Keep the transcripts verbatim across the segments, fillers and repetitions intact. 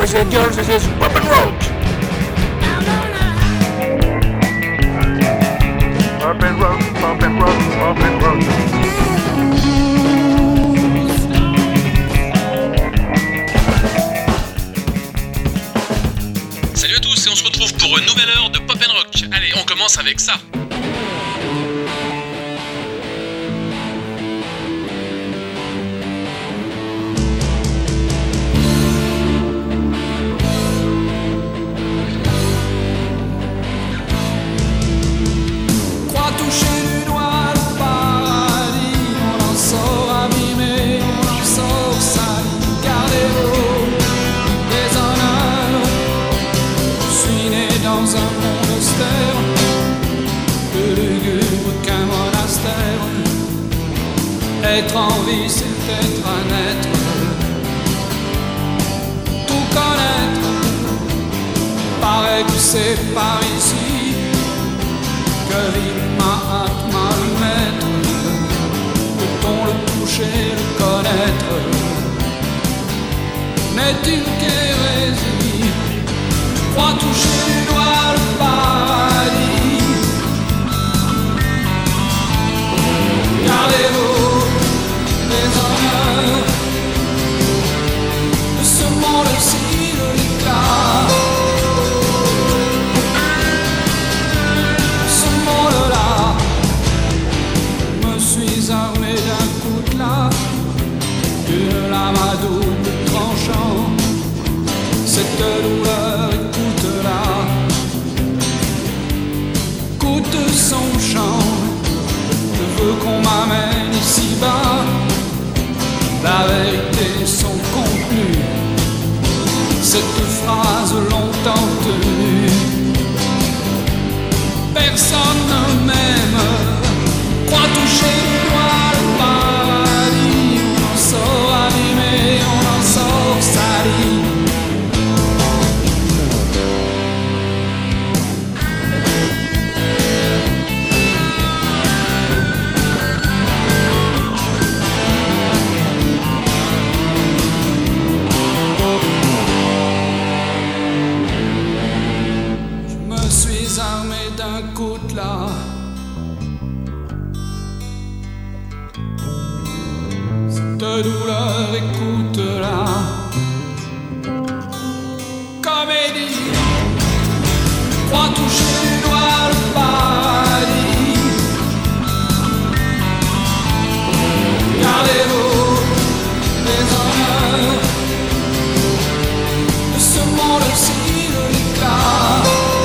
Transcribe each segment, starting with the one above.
boys and girls, this is Pop and Roach. Pop and Roach, Pop and Roach, Pop and Roach. Salut à tous et on se retrouve pour une nouvelle heure de Pop and Rock. Allez, on commence avec ça. Être en vie, c'est être un être. Tout connaître, paraît que c'est par ici que vit Mahatma le maître. Peut-on le toucher, le connaître? N'est-il qu'hérésie? Crois toucher du doigt le paradis. Gardez-vous les honneurs de ce monde-ci de l'éclat, ce monde-là. Je me suis armé d'un coutelas, d'une lame à double tranchant. Cette douleur, écoute-la, écoute son chant. Je veux qu'on m'amène ici-bas la vérité, son contenu, cette phrase longtemps tenue. Personne ne m'aime, croit toucher du doigt le paradis. On en sort abîmé, on en sort sali. Cette douleur, écoute-la. Comédie, crois toucher du doigt le paradis. Gardez-vous les honneurs de ce monde-ci de l'éclat.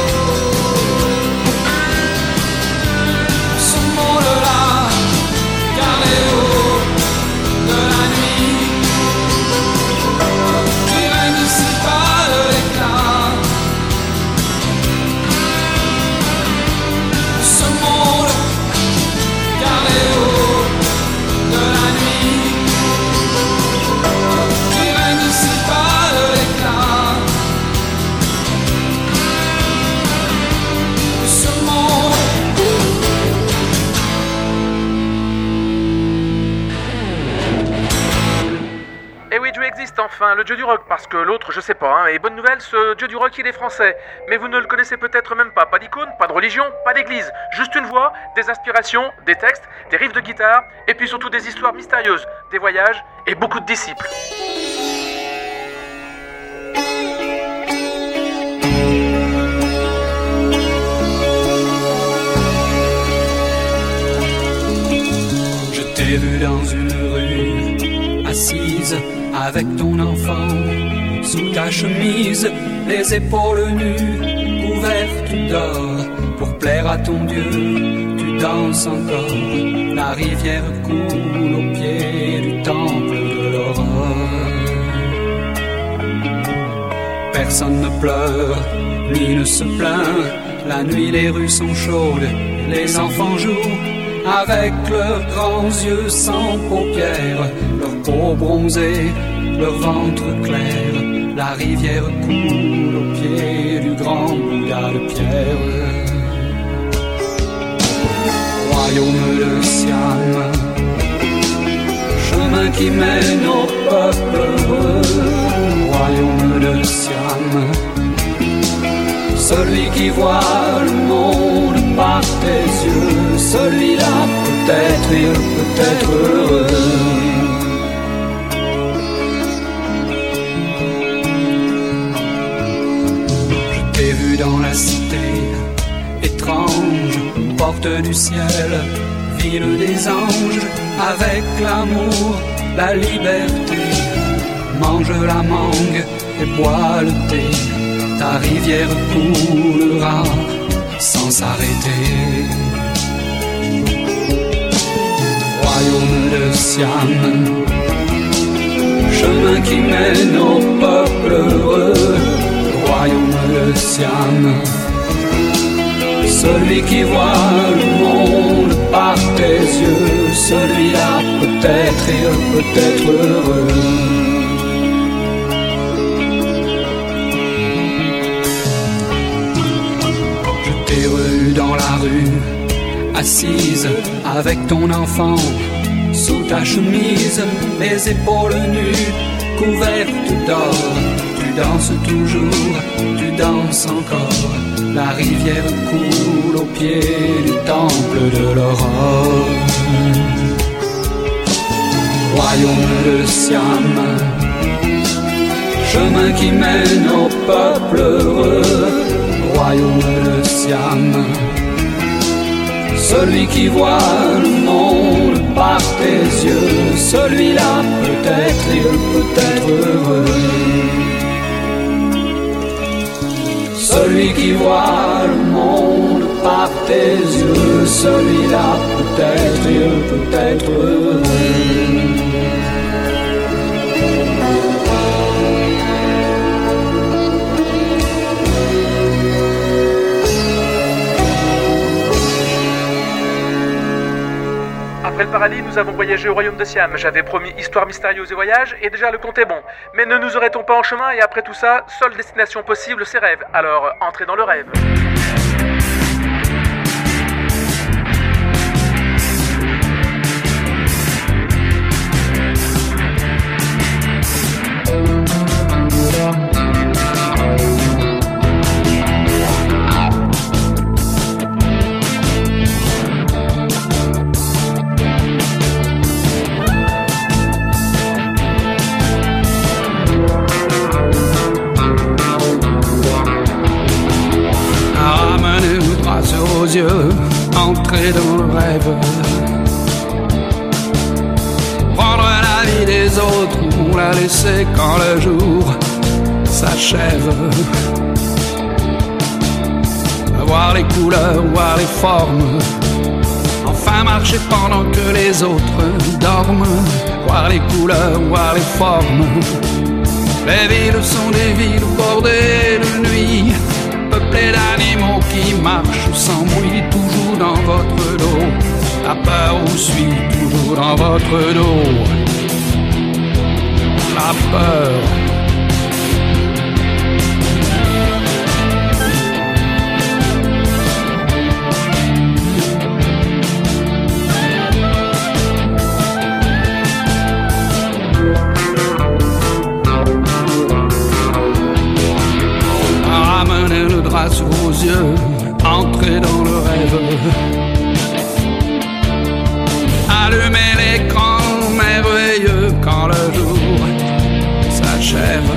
Enfin, le dieu du rock, parce que l'autre, je sais pas, hein. Et bonne nouvelle, ce dieu du rock, il est français. Mais vous ne le connaissez peut-être même pas. Pas d'icône, pas de religion, pas d'église. Juste une voix, des aspirations, des textes, des riffs de guitare, et puis surtout des histoires mystérieuses, des voyages et beaucoup de disciples. Je t'ai vu dans une rue, assise avec ton enfant, sous ta chemise, les épaules nues, couvertes d'or, pour plaire à ton Dieu, tu danses encore. La rivière coule au pied du temple de l'aurore. Personne ne pleure, ni ne se plaint, la nuit les rues sont chaudes, les enfants jouent avec leurs grands yeux sans paupières, leur peau bronzée, leur ventre clair. La rivière coule au pied du grand Bouddha de pierre. Royaume de Siam, chemin qui mène au peuple heureux. Royaume de Siam, celui qui voit le monde par tes yeux, celui-là peut-être, il peut être heureux. Je t'ai vu dans la cité, étrange, porte du ciel, ville des anges, avec l'amour, la liberté. Mange la mangue et bois le thé, ta rivière coulera sans s'arrêter. Royaume de Siam, chemin qui mène au peuple heureux. Royaume de Siam, celui qui voit le monde par tes yeux, celui-là peut-être, il peut être heureux. T'es rue dans la rue, assise avec ton enfant, sous ta chemise, les épaules nues, couvertes d'or. Tu danses toujours, tu danses encore. La rivière coule au pied du temple de l'aurore. Royaume de Siam, chemin qui mène au peuple heureux. Royaume de Siam, celui qui voit le monde par tes yeux, celui-là peut-être, il peut être heureux. Celui qui voit le monde par tes yeux, celui-là peut-être, il peut être heureux. Après le paradis, nous avons voyagé au royaume de Siam. J'avais promis histoire mystérieuse et voyage, et déjà le compte est bon. Mais ne nous aurait-on pas en chemin, et après tout ça, seule destination possible, c'est rêve. Alors, entrez dans le rêve. Aux yeux, entrer dans le rêve, prendre la vie des autres ou la laisser quand le jour s'achève, voir les couleurs, voir les formes, enfin marcher pendant que les autres dorment, voir les couleurs, voir les formes. Les villes sont des villes bordées de nuit, peuplé d'animaux qui marchent sans bruit, toujours dans votre dos. La peur vous suit toujours dans votre dos. La peur. Sous vos yeux, entrez dans le rêve. Allumez l'écran merveilleux quand le jour s'achève.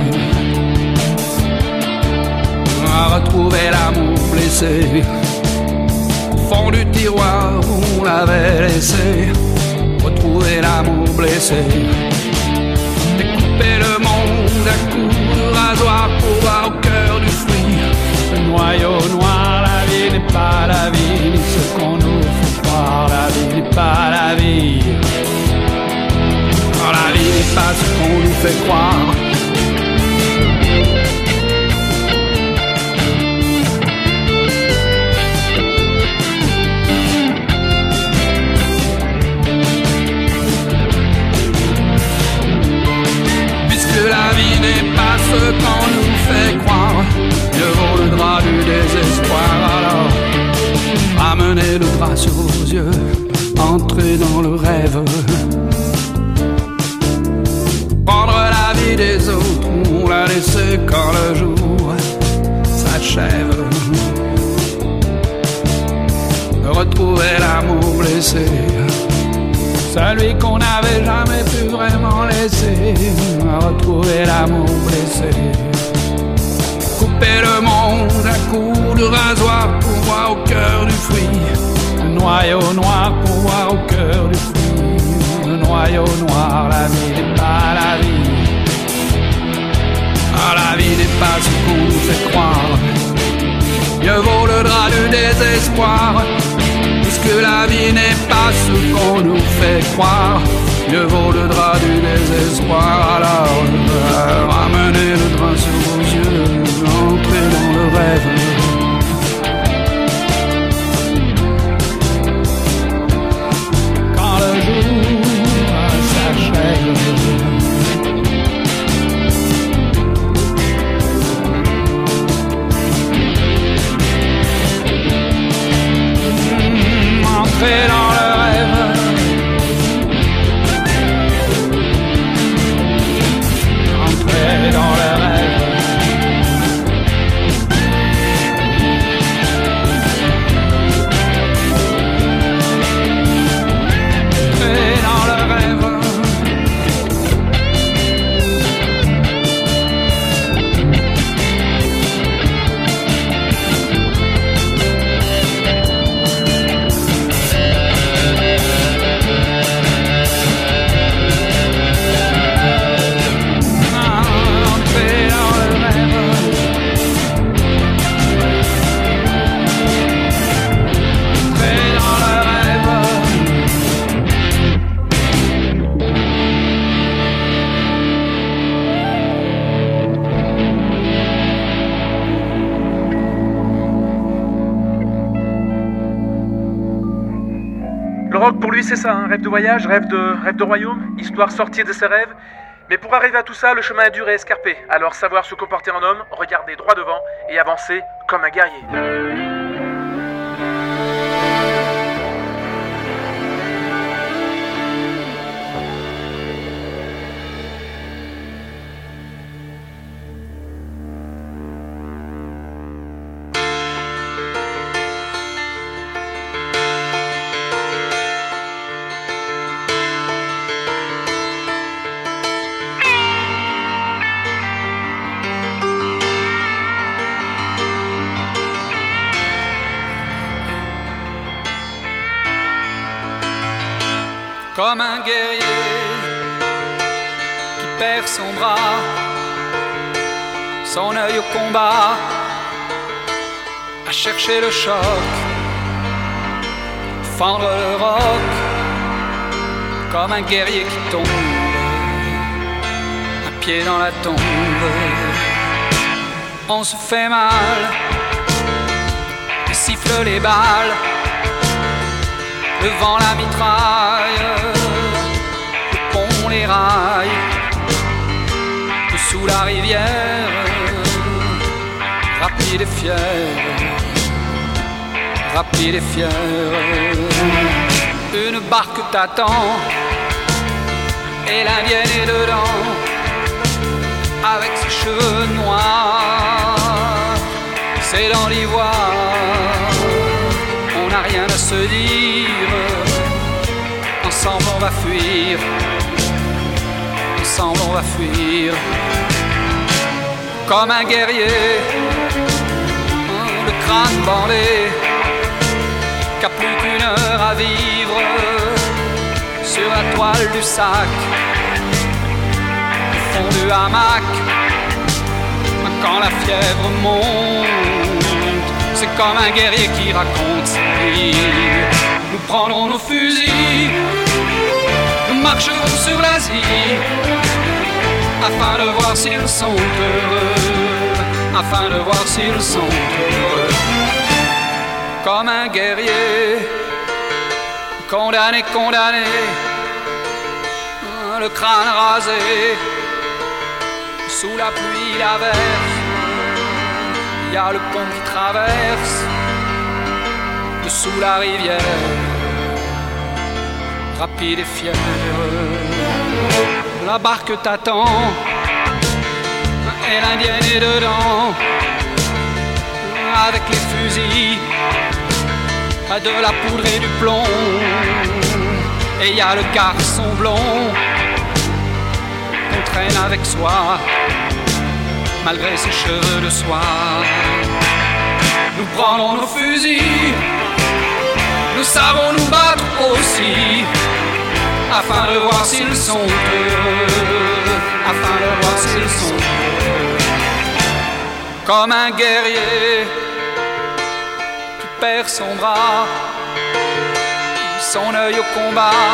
Retrouvez l'amour blessé au fond du tiroir où on l'avait laissé. Retrouvez l'amour blessé. Découpez le monde à coups de rasoir pour voir au cœur du fruit. Le noyau noir, la vie n'est pas la vie, ni ce qu'on nous fait croire, la vie n'est pas la vie. Non, la vie n'est pas ce qu'on nous fait croire. Puisque la vie n'est pas ce qu'on nous fait croire, mieux vaut le drap du désespoir. Alors, ramenez le bras sur vos yeux, entrez dans le rêve. Prendre la vie des autres ou la laisser quand le jour s'achève. blessé, celui qu'on n'avait jamais pu vraiment laisser, retrouver l'amour blessé. Couper le monde à coups de rasoir pour voir au cœur du fruit, le noyau noir pour voir au cœur du fruit, le noyau noir, la vie n'est pas la vie. Ah, la vie n'est pas ce qu'on nous fait croire. Mieux vaut le drap du désespoir, puisque la vie n'est pas ce qu'on nous fait croire. Mieux vaut le drap du désespoir. Alors euh, ramenez le drap sur vos yeux, entrez dans le rêve. Quand le jour s'achève, entrez dans le rêve. Entrez dans le rêve. Entrez dans le rêve. Le rock pour lui c'est ça, hein, rêve de voyage, rêve de, rêve de royaume, histoire sortie de ses rêves. Mais pour arriver à tout ça, le chemin est dur et escarpé. Alors savoir se comporter en homme, regarder droit devant et avancer comme un guerrier. Comme un guerrier qui perd son bras, son œil au combat, à chercher le choc, fendre le roc. Comme un guerrier qui tombe, un pied dans la tombe. On se fait mal, siffle les balles, le vent la mitraille, le pont les rails, dessous la rivière, rapide et fier, rapide et fier. Une barque t'attend, et l'Indienne est dedans, avec ses cheveux noirs, c'est dans l'ivoire. On n'a rien à se dire, ensemble on va fuir, ensemble on va fuir. Comme un guerrier, le crâne bandé, qu'a plus qu'une heure à vivre, sur la toile du sac, au fond du hamac. Quand la fièvre monte, c'est comme un guerrier qui raconte sa vie. Nous prendrons nos fusils, nous marcherons sur l'Asie, afin de voir s'ils sont heureux, afin de voir s'ils sont heureux. Comme un guerrier, condamné, condamné, le crâne rasé, sous la pluie, la verse, il y a le pont qui traverse, dessous la rivière, rapide et fier. La barque t'attend, et l'Indienne est dedans, avec les fusils, de la poudre et du plomb. Et y a le garçon blond qu'on traîne avec soi, malgré ses cheveux de soie. Nous prenons nos fusils, nous savons nous battre aussi, afin de voir s'ils sont heureux, afin de voir s'ils sont heureux. Comme un guerrier qui perd son bras, son œil au combat.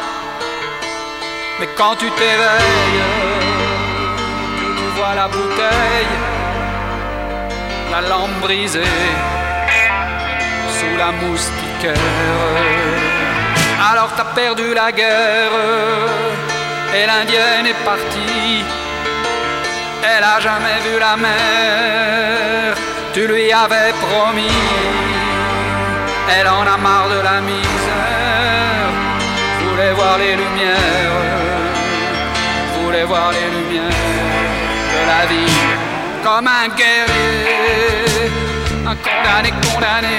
Mais quand tu t'éveilles, que tu vois la bouteille, la lampe brisée sous la moustiquaire, alors t'as perdu la guerre et l'indienne est partie. Elle a jamais vu la mer, tu lui avais promis. Elle en a marre de la misère, voulait voir les lumières, voulait voir les lumières de la vie. Comme un guerrier, un condamné condamné,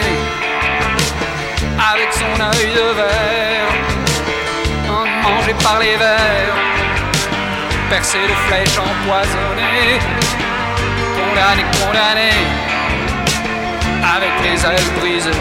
avec son œil de verre, mangé par les vers, percé de flèches empoisonnées, condamné condamné, avec les ailes brisées.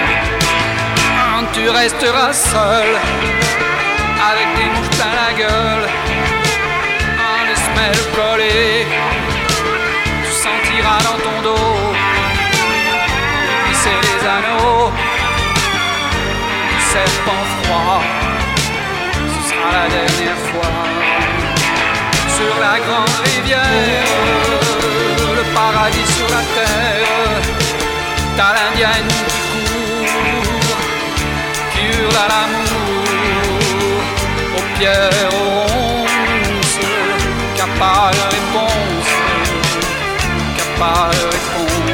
Tu resteras seul, avec des mouches plein la gueule, un semelles collées. Tu sentiras dans ton dos glisser les anneaux du serpent froid. Ce sera la dernière fois. Sur la grande rivière, le paradis sur la terre, t'as l'indienne qui court, qui hurle à l'amour, aux pierres, aux ronces, qui n'a pas de réponse, qui n'a pas de réponse.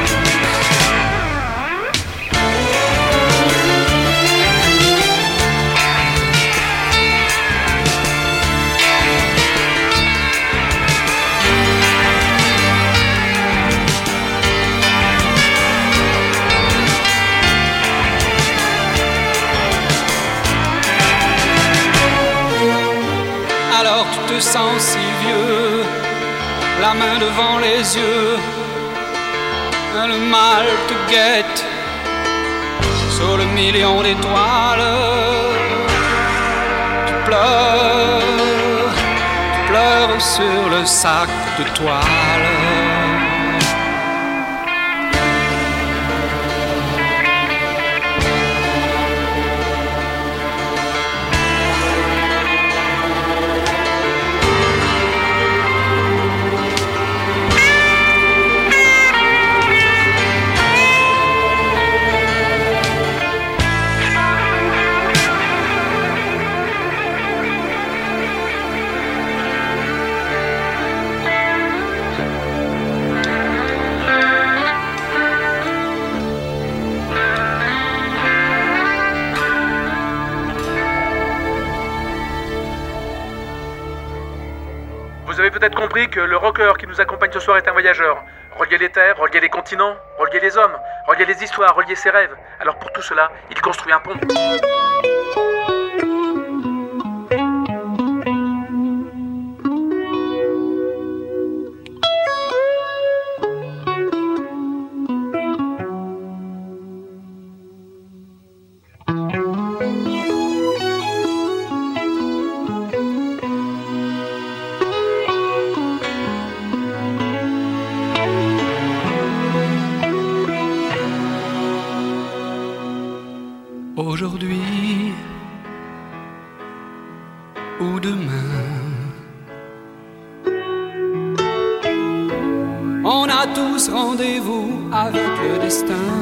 Alors tu te sens si vieux, la main devant les yeux, le mal te guette sur le million d'étoiles. Tu pleures, tu pleures sur le sac de toile. Vous avez peut-être compris que le rocker qui nous accompagne ce soir est un voyageur. Relier les terres, relier les continents, relier les hommes, relier les histoires, relier ses rêves. Alors pour tout cela, il construit un pont. Aujourd'hui ou demain, on a tous rendez-vous avec le destin.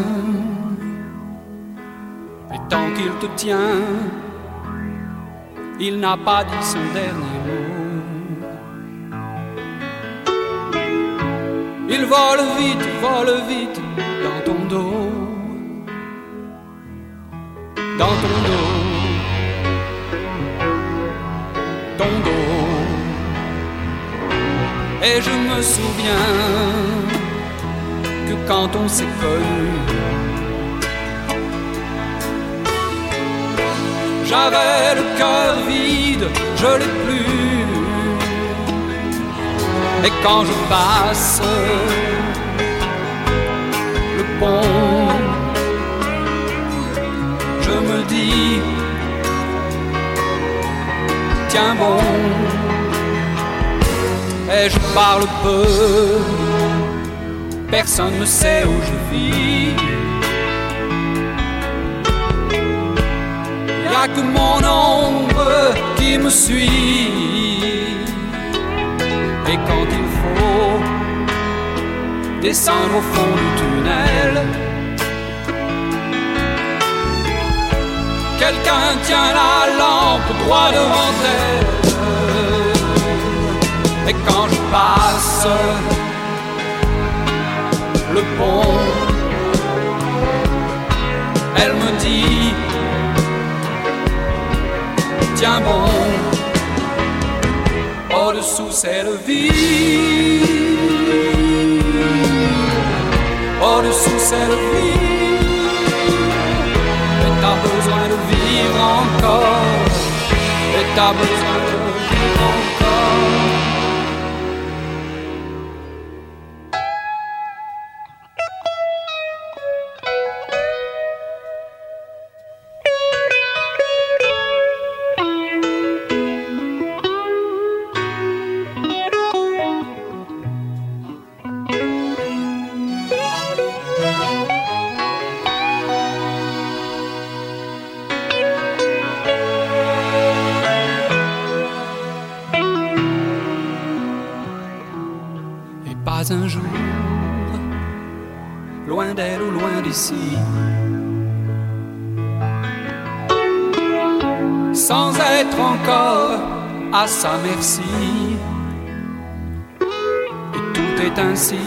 Et tant qu'il te tient, il n'a pas dit son dernier mot. Il vole vite, vole vite dans ton dos, dans ton dos, ton dos. Et je me souviens que quand on s'est connus, J'avais le cœur vide, je l'ai plus. Et quand je passe le pont, je me dis, tiens bon. Et je parle peu, personne ne sait où je vis. Y'a que mon ombre qui me suit. Et quand il faut descendre au fond du tunnel, quelqu'un tient la lampe droit devant elle. Et quand je passe le pont, elle me dit, tiens bon, au-dessous c'est le vide, au-dessous c'est le vide. Et t'as besoin de vivre encore, et t'as besoin de vivre encore. Un jour, loin d'elle ou loin d'ici, sans être encore à sa merci, et tout est ainsi,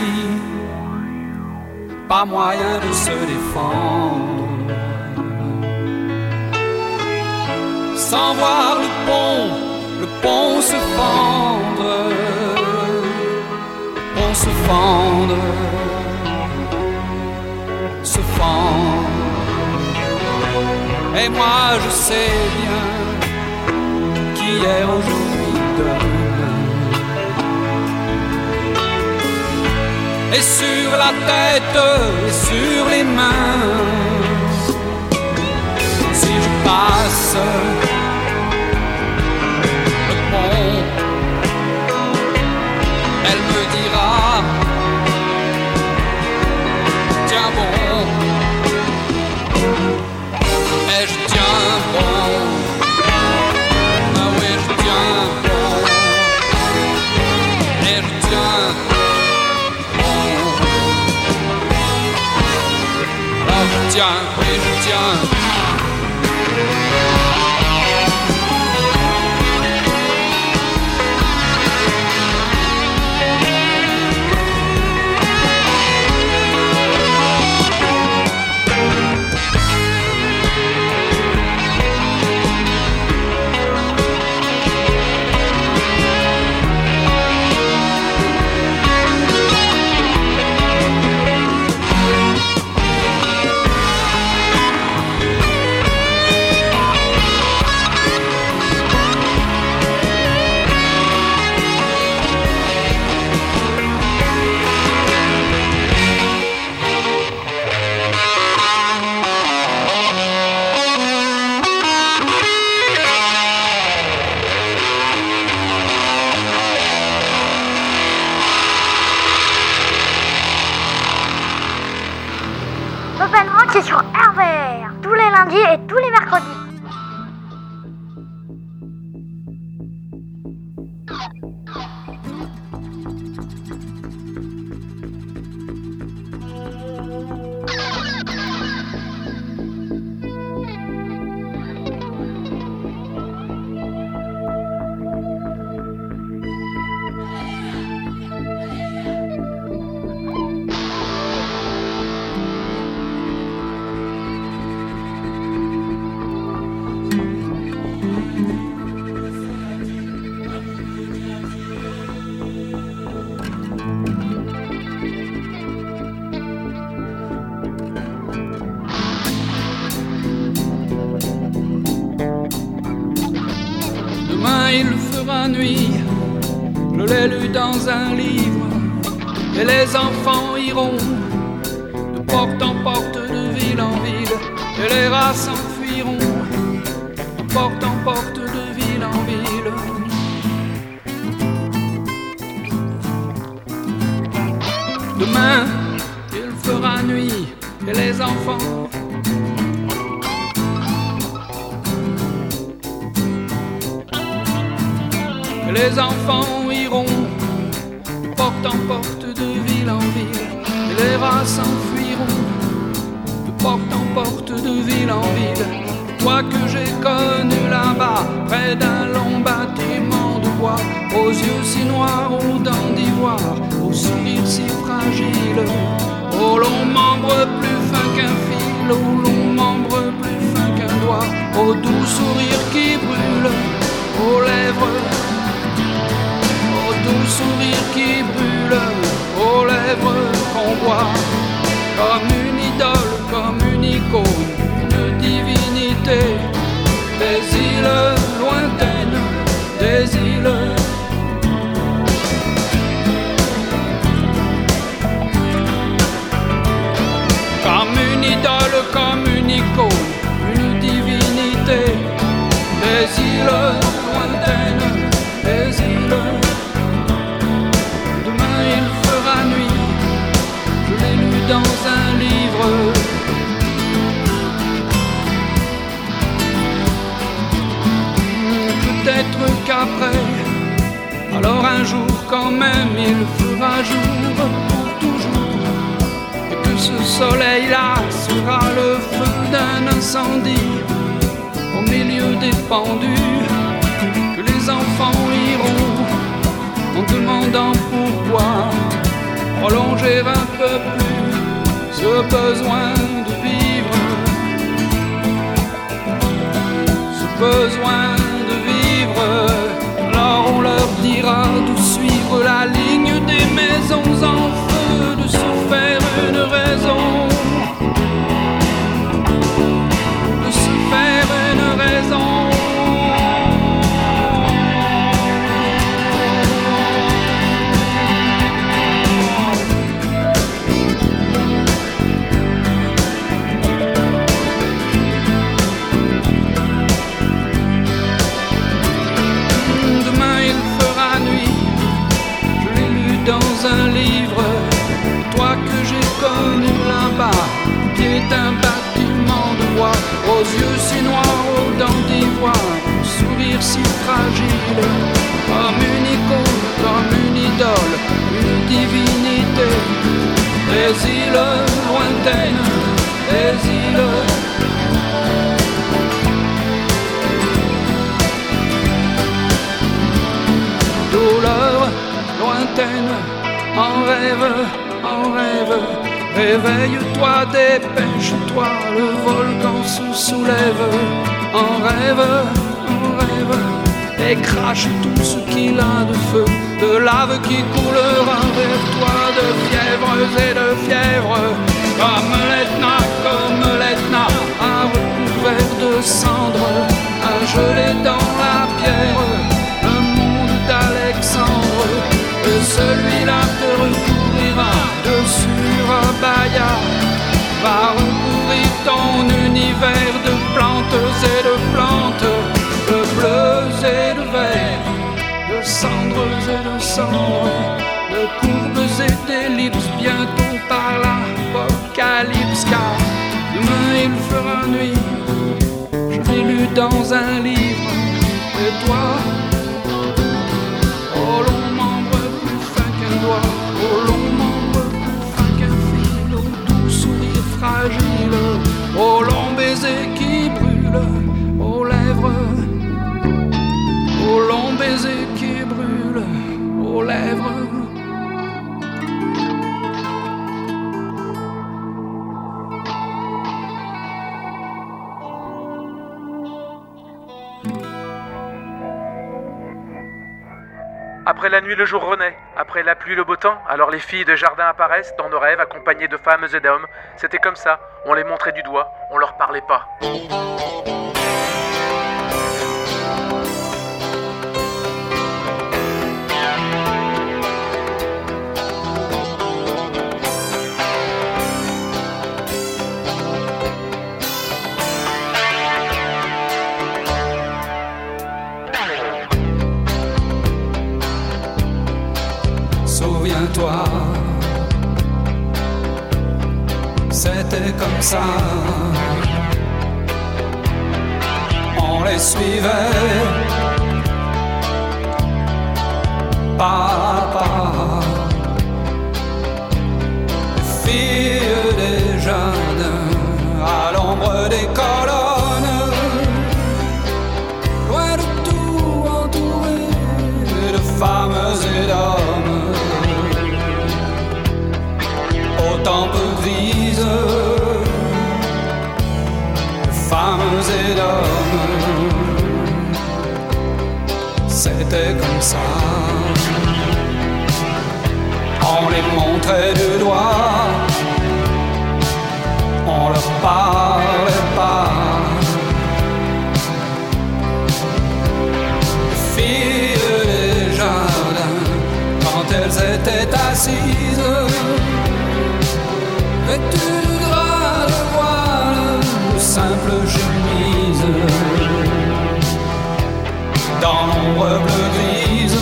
pas moyen de se défendre, sans voir le pont, le pont se fendre, se fendre, se fendre. Et moi je sais bien qu'hier, aujourd'hui, demain. Et sur la tête et sur les mains, si je passe le pont, elle me dira, tiens bon. Et je tiens bon. Ah oui, je tiens bon. Et je tiens bon. Ah je tiens, oui je tiens. nuit, je l'ai lu dans un livre, et les enfants iront de porte en porte, de ville en ville, et les rats s'enfuiront de porte en porte, de ville en ville. Demain, il fera nuit, et les enfants et les enfants iront de porte en porte, de ville en ville, et les rats s'enfuiront de porte en porte, de ville en ville. Toi que j'ai connu là-bas, près d'un long bâtiment de bois, aux yeux si noirs, aux dents d'ivoire, au sourire si fragile, aux longs membres plus fins qu'un fil, aux longs membres plus fins qu'un doigt, au doux sourire qui brûle, aux lèvres, au doux sourire qui brûle, aux lèvres qu'on voit, comme une idole, comme une icône, une divinité, des îles lointaines, des îles. Comme une idole, comme une icône, une divinité, des îles lointaines, des îles. Demain il fera nuit, je l'ai lu dans un livre. Peut-être qu'après, alors un jour quand même il fera jour pour toujours, et que ce soleil-là sera le feu d'un incendie au milieu des pendus, que les enfants iront en demandant pourquoi prolonger un peu plus ce besoin de vivre, ce besoin de vivre. Alors on leur dira de suivre la ligne des maisons en feu, de se faire une raison, de se faire une raison. Dans un livre, toi que j'ai connu là-bas, qui est un bâtiment de bois, aux yeux si noirs, aux dents d'ivoire, au sourire si fragile, comme une icône, comme une idole, une divinité, des îles lointaines, des îles. Douleur lointaine, en rêve, en rêve, réveille-toi, dépêche-toi, le volcan se soulève, en rêve, en rêve, et crache tout ce qu'il a de feu, de lave qui coulera vers toi, de fièvres et de fièvres, comme l'Etna, comme l'Etna, un recouvert de cendres, un gelé dans la pierre, le monde d'Alexandre. Et celui-là te recouvrira de Surabaya, va recouvrir ton univers de plantes et de plantes, de bleus et de verts, de cendres et de cendres, de courbes et d'ellipses, bientôt par l'apocalypse, car demain il fera nuit, je l'ai lu dans un livre, et toi, oh long au long membre plus fin qu'un fil, au doux sourire fragile, au long baiser qui brûle, aux lèvres, au long baiser qui brûle, aux lèvres. Après la nuit, le jour renaît. Après la pluie, le beau temps. Alors les filles de jardin apparaissent dans nos rêves, accompagnées de femmes et d'hommes. C'était comme ça. On les montrait du doigt. On leur parlait pas. Souviens-toi, c'était comme ça. On les suivait pas à pas. Les filles des jardins à l'ombre des colonnes, loin de tout, entourées de femmes et d'hommes aux tempes grises, de femmes et d'hommes. C'était comme ça. On les montrait du doigt, on leur parlait pas. Les filles des jardins, quand elles étaient assises, vêtues de drap, de voile, de simple chemise, dans l'ombre bleu grise.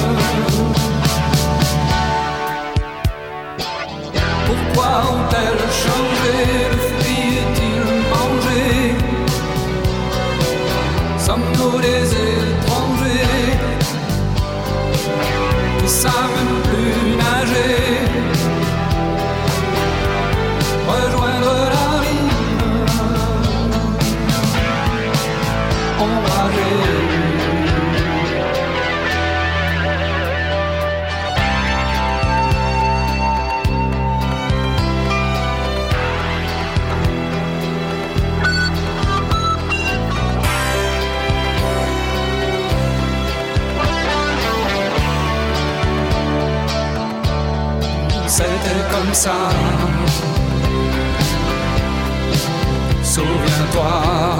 Pourquoi ont-elles changé? Le fruit est-il mangé? Sommes-nous des étrangers qui savent plus nager? Rejoindre la rive ombragée. C'était comme ça. Souviens-toi,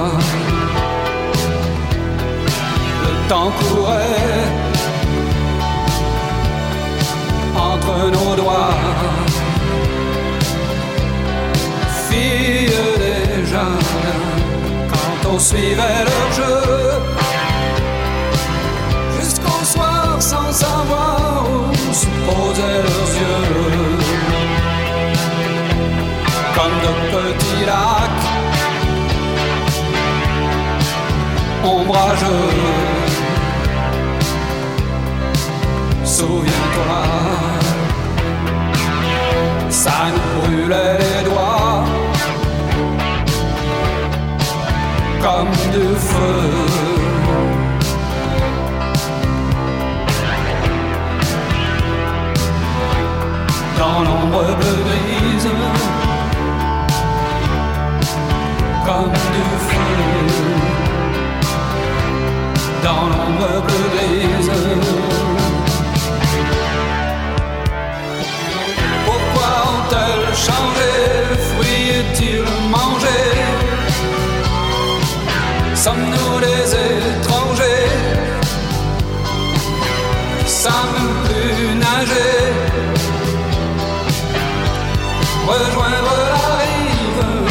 le temps courait entre nos doigts. Filles des jardins, quand on suivait leur jeu, jusqu'au soir sans savoir où se posaient leurs yeux. Comme de petits lacs ombrageux. Souviens-toi, ça nous brûlait les doigts comme du feu. Dans l'ombre bleu grise, comme du feu. Dans l'ombre bleu grise. Pourquoi ont-elles changé? Le fruit est-il mangé? Sommes-nous des étrangers qui savent plus nager? Rejoindre la rive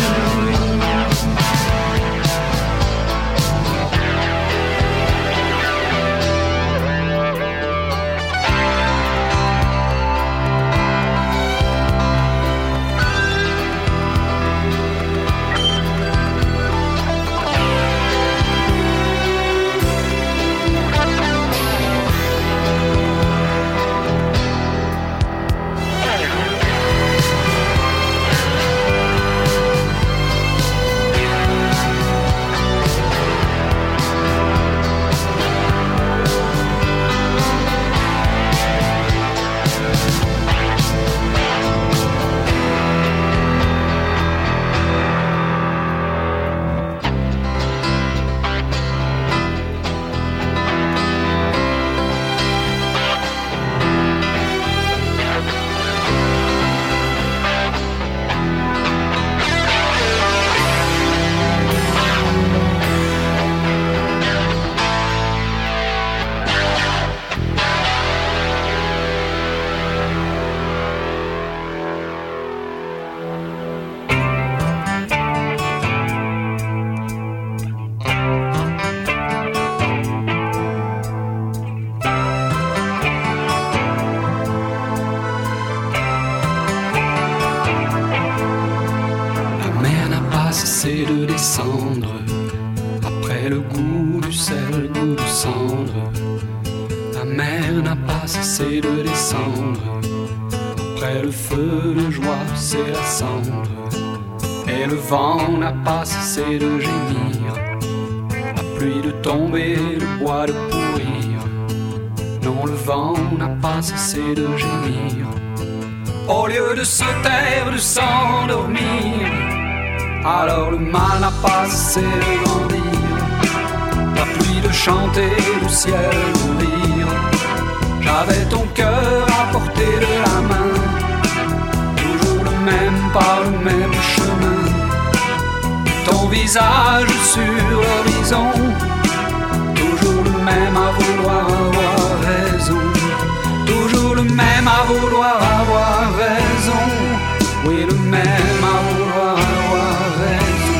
cessé de descendre. Après le goût du sel, goût de cendre. La mer n'a pas cessé de descendre. Après le feu de joie, c'est la cendre. Et le vent n'a pas cessé de gémir. La pluie de tomber, le bois de pourrir. Non, le vent n'a pas cessé de gémir. Au lieu de se taire, de s'endormir, alors le mal n'a pas cessé de grandir. La pluie de chanter, le ciel de rire. J'avais ton cœur à portée de la main, toujours le même par le même chemin. Ton visage sur l'horizon, toujours le même à vouloir avoir raison. Toujours le même à vouloir avoir raison. Oui, le même à vouloir avoir raison.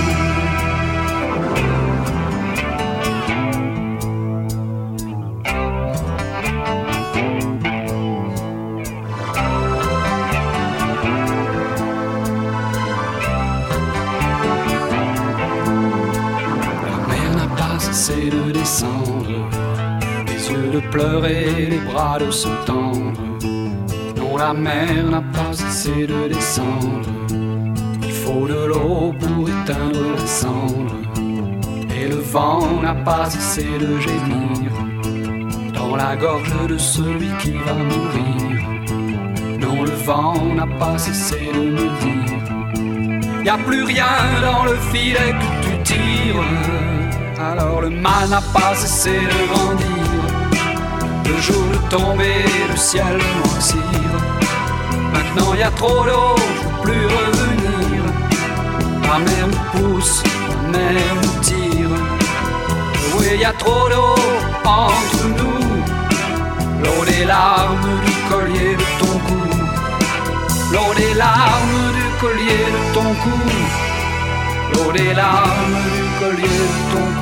La mer n'a pas cessé de descendre, les yeux de pleurer, les bras de se tendre. Non, la mer n'a pas cessé de descendre. Il faut de l'eau pour éteindre la cendre. Et le vent n'a pas cessé de gémir dans la gorge de celui qui va mourir. Non, le vent n'a pas cessé de me dire: y a plus rien dans le filet que tu tires. Alors le mal n'a pas cessé de grandir. Le jour de tomber, le ciel noircir. Maintenant y a trop d'eau, je peux plus revenir. La mer me pousse, la mer me tire. Oui, y a trop d'eau entre nous. L'eau des larmes du collier de ton cou. L'eau des larmes du collier de ton cou. L'eau des larmes du collier de ton cou.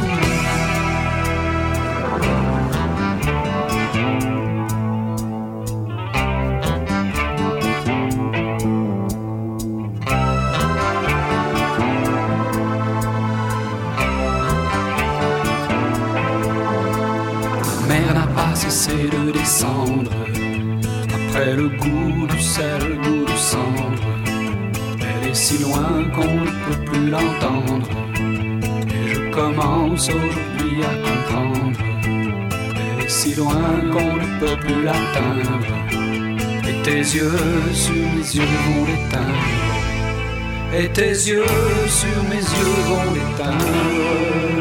Cessé de descendre. Après le goût du sel, goût de cendre. Elle est si loin qu'on ne peut plus l'entendre. Et je commence aujourd'hui à comprendre. Elle est si loin qu'on ne peut plus l'atteindre. Et tes yeux sur mes yeux vont l'éteindre. Et tes yeux sur mes yeux vont l'éteindre.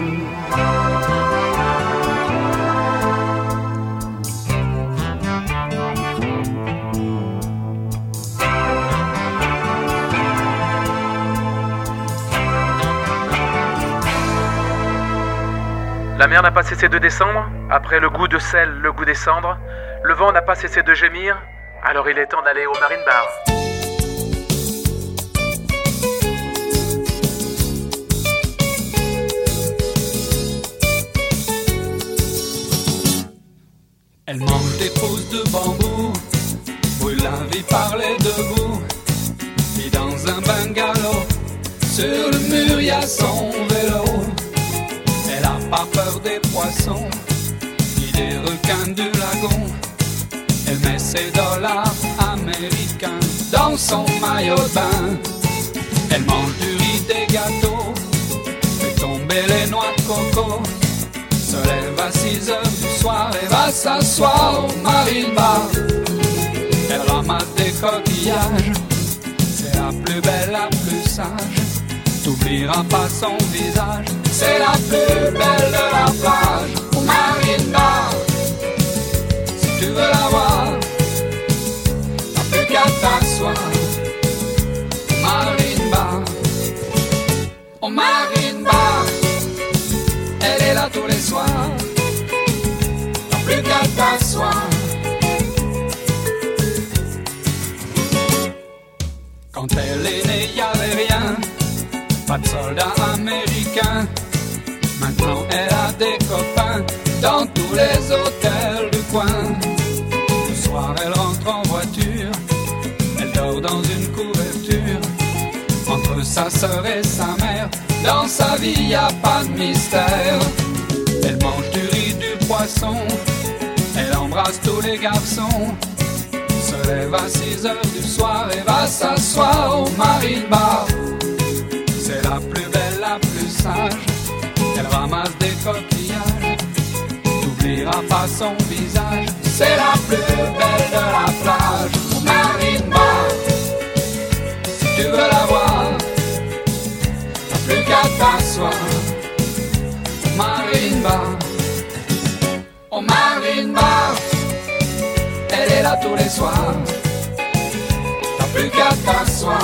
La mer n'a pas cessé de descendre, après le goût de sel, le goût des cendres. Le vent n'a pas cessé de gémir, alors il est temps d'aller au Marine Bar. Elle mange des pousses de bambou, brûle la vie par les debout. Vit dans un bungalow, sur le mur y a son vélo. Elle a pas peur des poissons, ni des requins du lagon. Elle met ses dollars américains dans son maillot de bain. Elle mange du riz, des gâteaux, fait tomber les noix de coco. Se lève à six heures du soir et va s'asseoir au Marine Bar. Elle ramasse des coquillages, c'est la plus belle, la plus sage. T'oublieras pas son visage, c'est la plus belle de la plage. Au Marine Bar, si tu veux la voir, t'as plus qu'à t'asseoir. Au Marine Bar, au Marine Bar, elle est là tous les soirs. T'as plus qu'à t'asseoir. Quand elle est née, y'avait rien, pas de soldats américains. Maintenant elle a des copains dans tous les hôtels du coin. Le soir elle rentre en voiture, elle dort dans une couverture. Entre sa sœur et sa mère. Dans sa vie y a pas de mystère. Elle mange du riz, du poisson, elle embrasse tous les garçons. Se lève à six heures du soir et va s'asseoir au Marine Bar. C'est la plus belle, la plus sage, elle ramasse des coquillages. T'oublieras pas son visage, c'est la plus belle de la plage. Au Marine Bar, si tu veux la voir, t'as plus qu'à t'asseoir. Au Marine Bar, au Marine Bar, elle est là tous les soirs. T'as plus qu'à t'asseoir.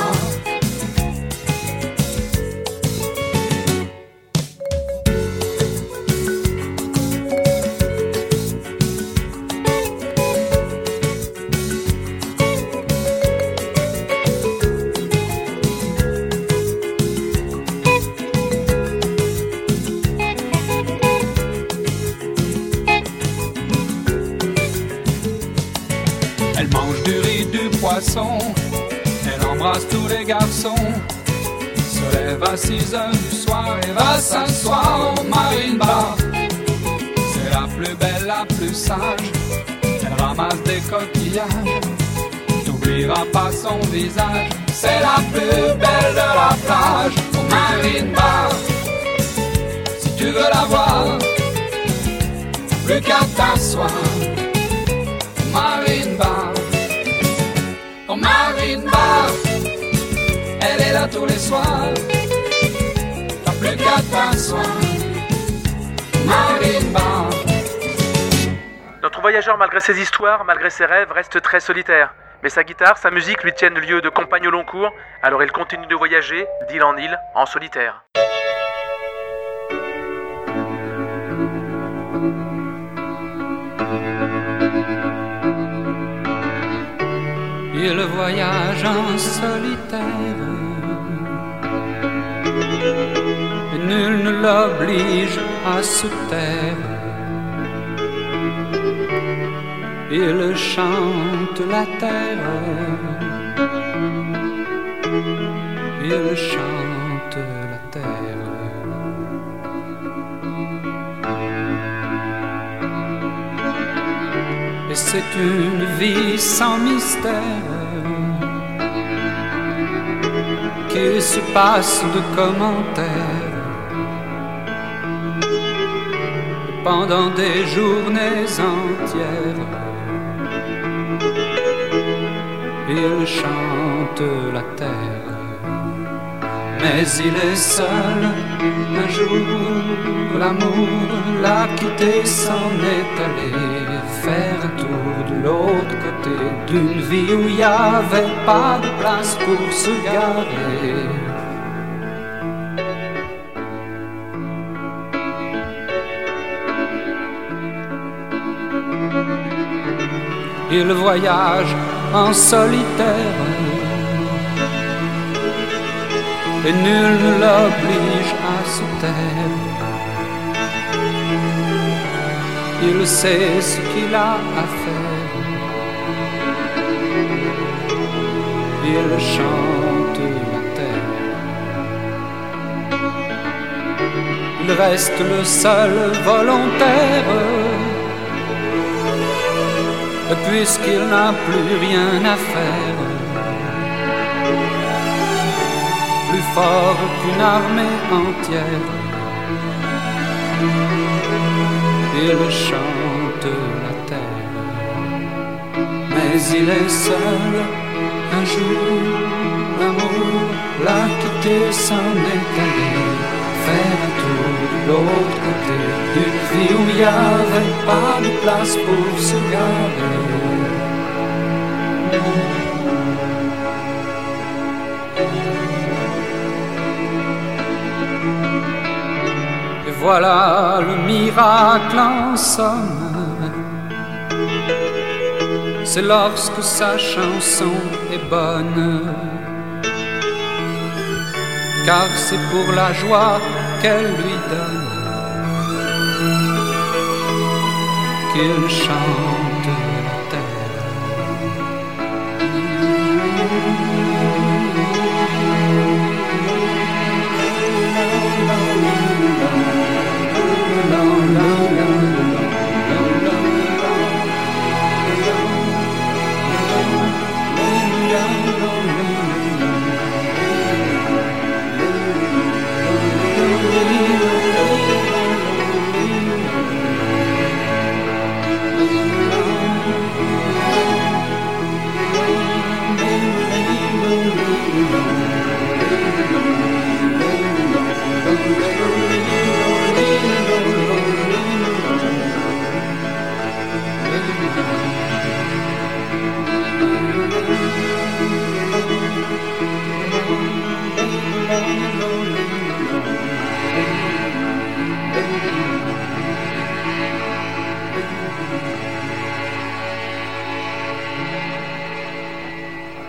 Elle mange du riz, du poisson, elle embrasse tous les garçons. Se lève à six heures du soir et va s'asseoir au Marine Bar. C'est la plus belle, la plus sage, elle ramasse des coquillages. T'oublieras pas son visage, c'est la plus belle de la plage. Au Marine Bar, si tu veux la voir, plus qu'à t'asseoir. Au Marine Bar, au Marine Bar, elle est là tous les soirs. T'as plus qu'à t'asseoir. Marine Bar. Notre voyageur, malgré ses histoires, malgré ses rêves, reste très solitaire. Mais sa guitare, sa musique lui tiennent lieu de compagne au long cours, alors il continue de voyager, d'île en île, en solitaire. Il voyage en solitaire et nul ne l'oblige à se taire. Il chante la terre, il chante la terre. Et c'est une vie sans mystère qui se passe de commentaires pendant des journées entières. Il chante la terre, mais il est seul. Un jour, l'amour l'a quitté, s'en est allé faire un tour de l'autre côté d'une vie où il n'y avait pas de place pour se garer. Il voyage en solitaire et nul ne l'oblige à se taire. Il sait ce qu'il a à faire. Il chante la terre. Il reste le seul volontaire, puisqu'il n'a plus rien à faire. Plus fort qu'une armée entière, il chante la terre. Mais il est seul. Un jour, l'amour l'a quitté, s'en est allé faire un tour de l'autre côté d'une vie où il n'y avait pas de place pour se garer. Et voilà le miracle en somme, c'est lorsque sa chanson est bonne, car c'est pour la joie qu'elle lui donne qu'il chante la terre.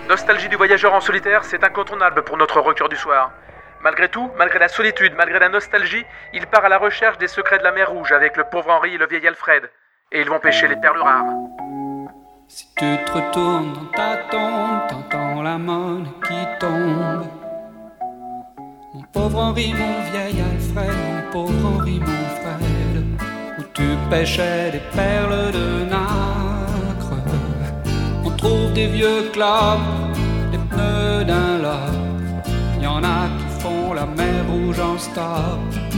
Nostalgie du voyageur en solitaire, c'est incontournable pour notre rocker du soir. Malgré tout, malgré la solitude, malgré la nostalgie, il part à la recherche des secrets de la mer Rouge avec le pauvre Henri et le vieil Alfred. Et ils vont pêcher les perles rares. Si tu te retournes dans ta tombe, t'entends la monnaie qui tombe. Mon pauvre Henri, mon vieil Alfred, mon pauvre Henri, mon Fred, où tu pêchais des perles de nacre. On trouve des vieux clubs, des pneus d'un lobe. Y en a qui font la mer Rouge en stop.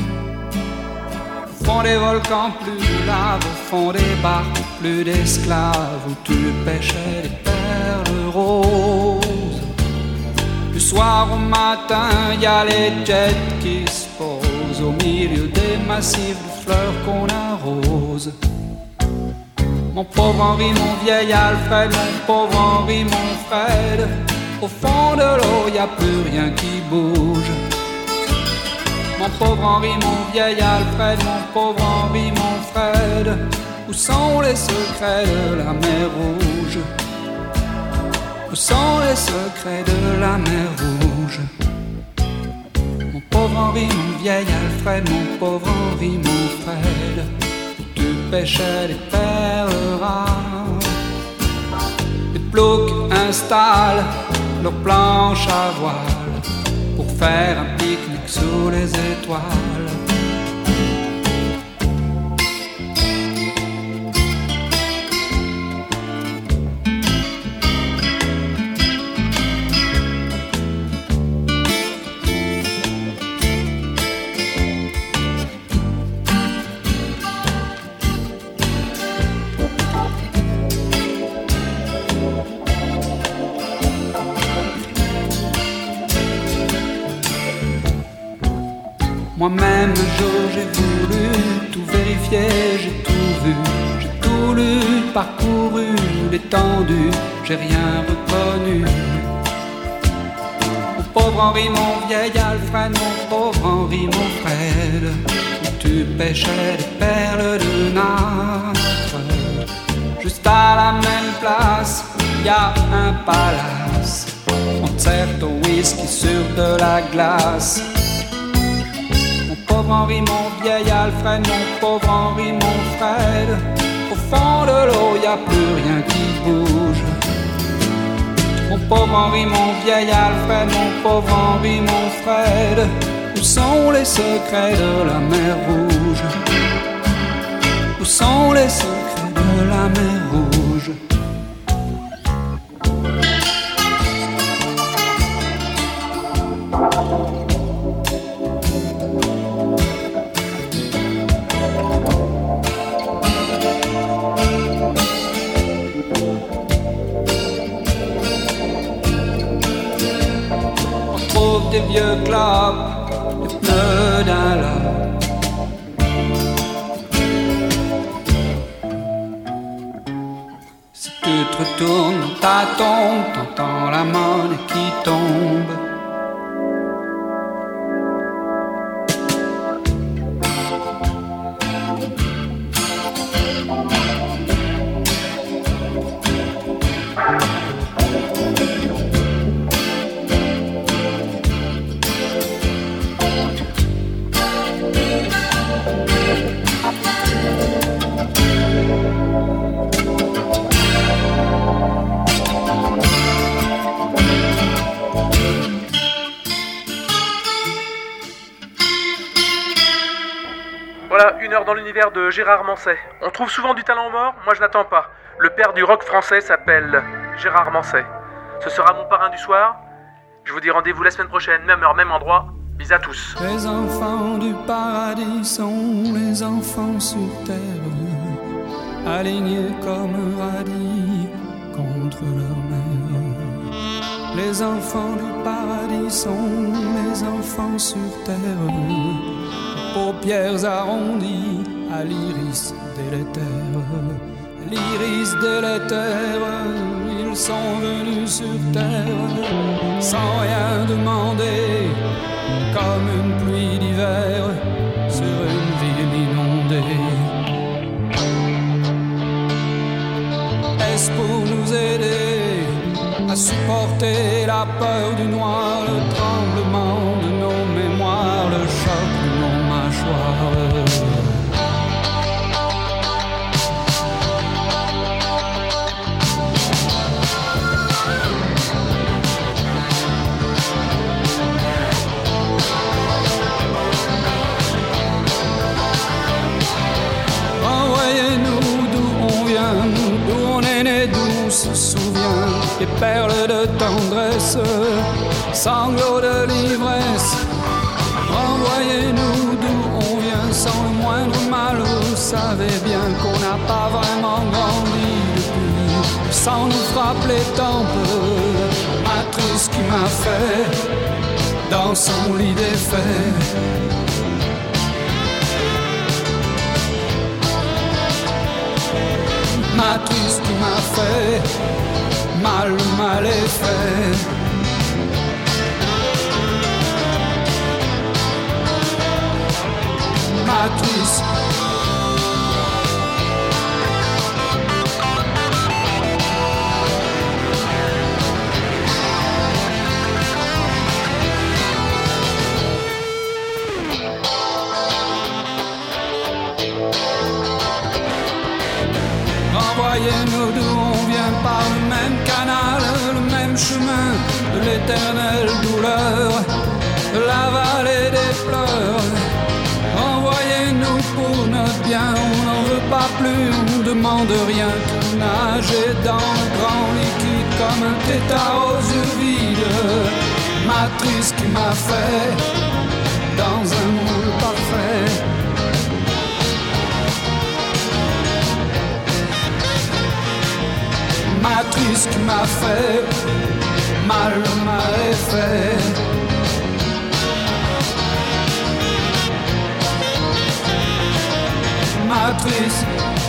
Au fond des volcans, plus de lave, au fond des barques, plus d'esclaves, où tu pêchais des perles roses. Du soir au matin, y a les jets qui se posent au milieu des massifs de fleurs qu'on arrose. Mon pauvre Henri, mon vieil Alfred, mon pauvre Henri, mon Fred, au fond de l'eau, y a plus rien qui bouge. Mon pauvre Henri, mon vieil Alfred, mon pauvre Henri, mon Fred, où sont les secrets de la mer Rouge? Où sont les secrets de la mer Rouge? Mon pauvre Henri, mon vieil Alfred, mon pauvre Henri, mon Fred, où tu pêchais des perles rares. Les ploucs installent leurs planches à voile pour faire un pique-nique sous les étoiles. Moi-même un jour j'ai voulu tout vérifier, j'ai tout vu, j'ai tout lu, parcouru l'étendue, j'ai rien reconnu. Mon pauvre Henri, mon vieil Alfred, mon pauvre Henri, mon Fred, où tu pêchais des perles de nacre. Juste à la même place, y a un palace, on te sert ton whisky sur de la glace. Mon pauvre Henri, mon vieil Alfred, mon pauvre Henri, mon Fred, au fond de l'eau, y a plus rien qui bouge. Mon pauvre Henri, mon vieil Alfred, mon pauvre Henri, mon Fred, où sont les secrets de la mer Rouge? Où sont les secrets de la mer Rouge? Des vieux clubs, des pneus d'un lobe. Si tu te retournes dans ta tombe, t'entends la monnaie qui tombe. Voilà, une heure dans l'univers de Gérard Manset. On trouve souvent du talent mort, moi je n'attends pas. Le père du rock français s'appelle Gérard Manset. Ce sera mon parrain du soir. Je vous dis rendez-vous la semaine prochaine, même heure, même endroit. Bis à tous. Les enfants du paradis sont les enfants sur terre, alignés comme radis contre leur mère. Les enfants du paradis sont les enfants sur terre, paupières arrondies à l'iris délétère. L'iris délétère, ils sont venus sur terre sans rien demander, comme une pluie d'hiver sur une ville inondée. Est-ce pour nous aider à à supporter la peur du noir, le tremblement de nos mémoires, le choc de nos mâchoires. Se souvient des perles de tendresse, sanglots de l'ivresse. Renvoyez-nous d'où on vient sans le moindre mal. Vous savez bien qu'on n'a pas vraiment grandi depuis. Sans nous frappe les tempes, matrice qui m'a fait dans son lit défait. Matrice qui m'a fait mal, mal est fait. Matrice. Envoyez-nous d'où on vient par le même canal, le même chemin de l'éternelle douleur, de la vallée des pleurs. Envoyez-nous pour notre bien, on n'en veut pas plus, on ne demande rien. Tout nager dans le grand liquide comme un tétard aux yeux vides. Matrice qui m'a fait dans un moule parfait. Matrice qui m'a fait mal, mal est fait. Matrice.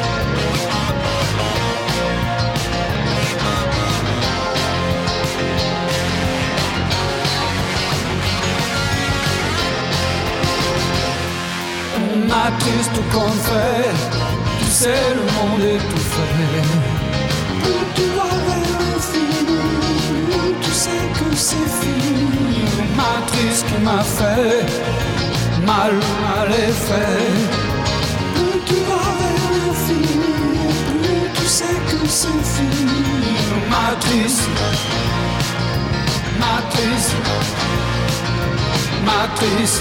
Matrice, tout compte fait, tu sais le monde est tout fait. Tu vas vers l'infini, tu sais que c'est fini. Matrice qui m'a fait mal, mal est fait. Plus tu vas vers l'infini, plus tu sais que c'est fini. Matrice, matrice, matrice.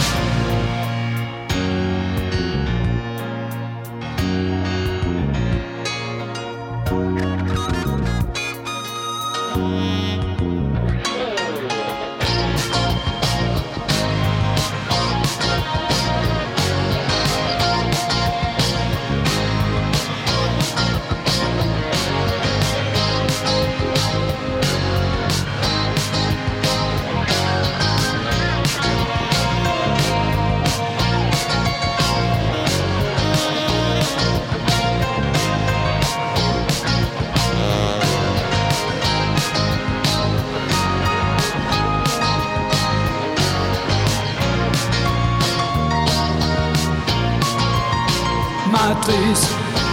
Matrice.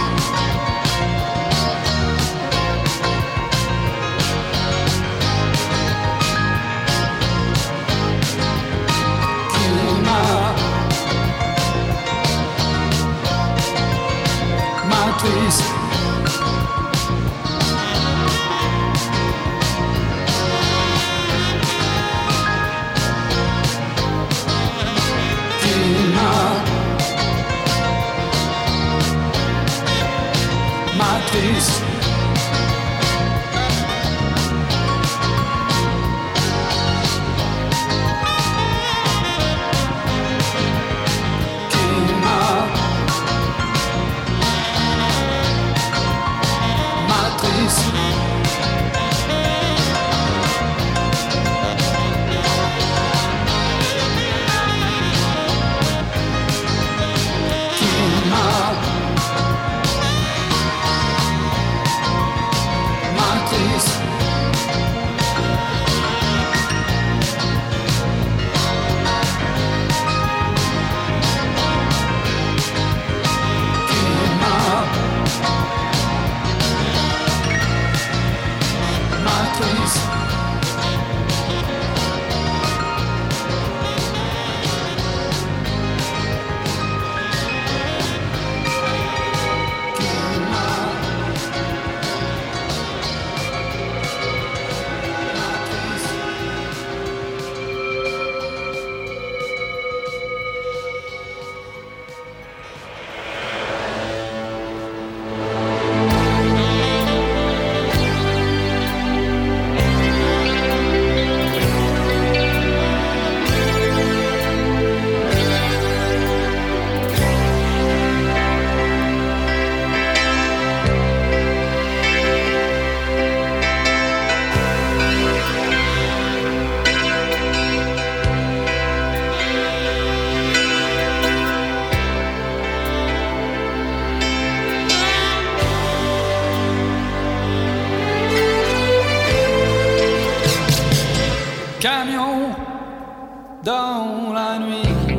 Climat. Matrice. Climat. Matrice. Climat. Matrice. Matrice. matrice. Camion dans la nuit,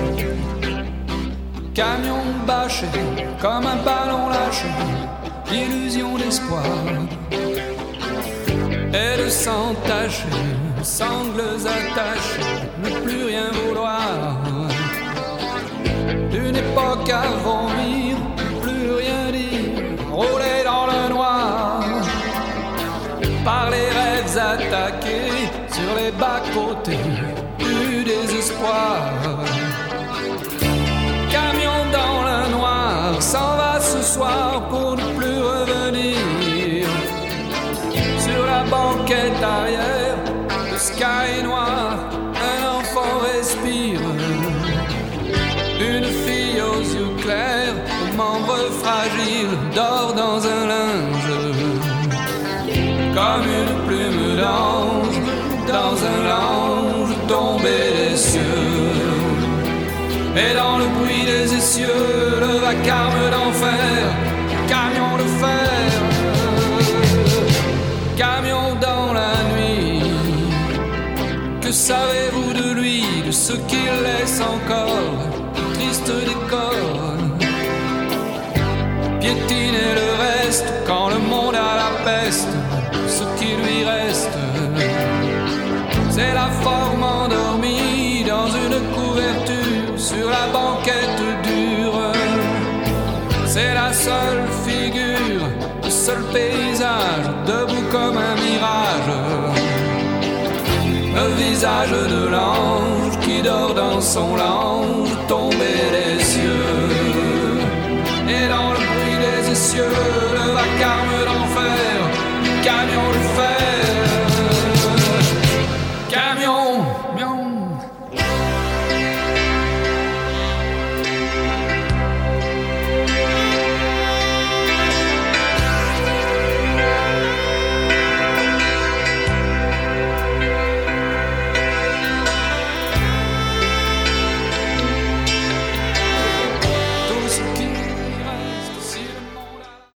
camion bâché comme un ballon lâché, illusion d'espoir, et de sang taché, sangles attachées, ne plus rien vouloir. D'une époque à vomir, plus rien dire, rouler dans le noir, par les rêves attaqués sur les bas-côtés du désespoir. Camion dans le noir s'en va ce soir pour ne plus revenir. Sur la banquette arrière, le sky est noir, un enfant respire. Une fille aux yeux clairs, aux membres fragiles, dort dans un linge. Comme une plume d'ange, dans un lounge tombé des cieux. Et dans le bruit des essieux, le vacarme d'enfer, camion de fer, camion dans la nuit. Que savez-vous de lui, de ce qu'il laisse encore, triste décor? Piétiner le reste quand le monde a la peste, ce qui lui reste, c'est la forme endormie dans une couverture sur la banquette dure. C'est la seule figure, le seul paysage, debout comme un mirage. Le visage de l'ange qui dort dans son lange tombé des cieux. Et dans le bruit des essieux,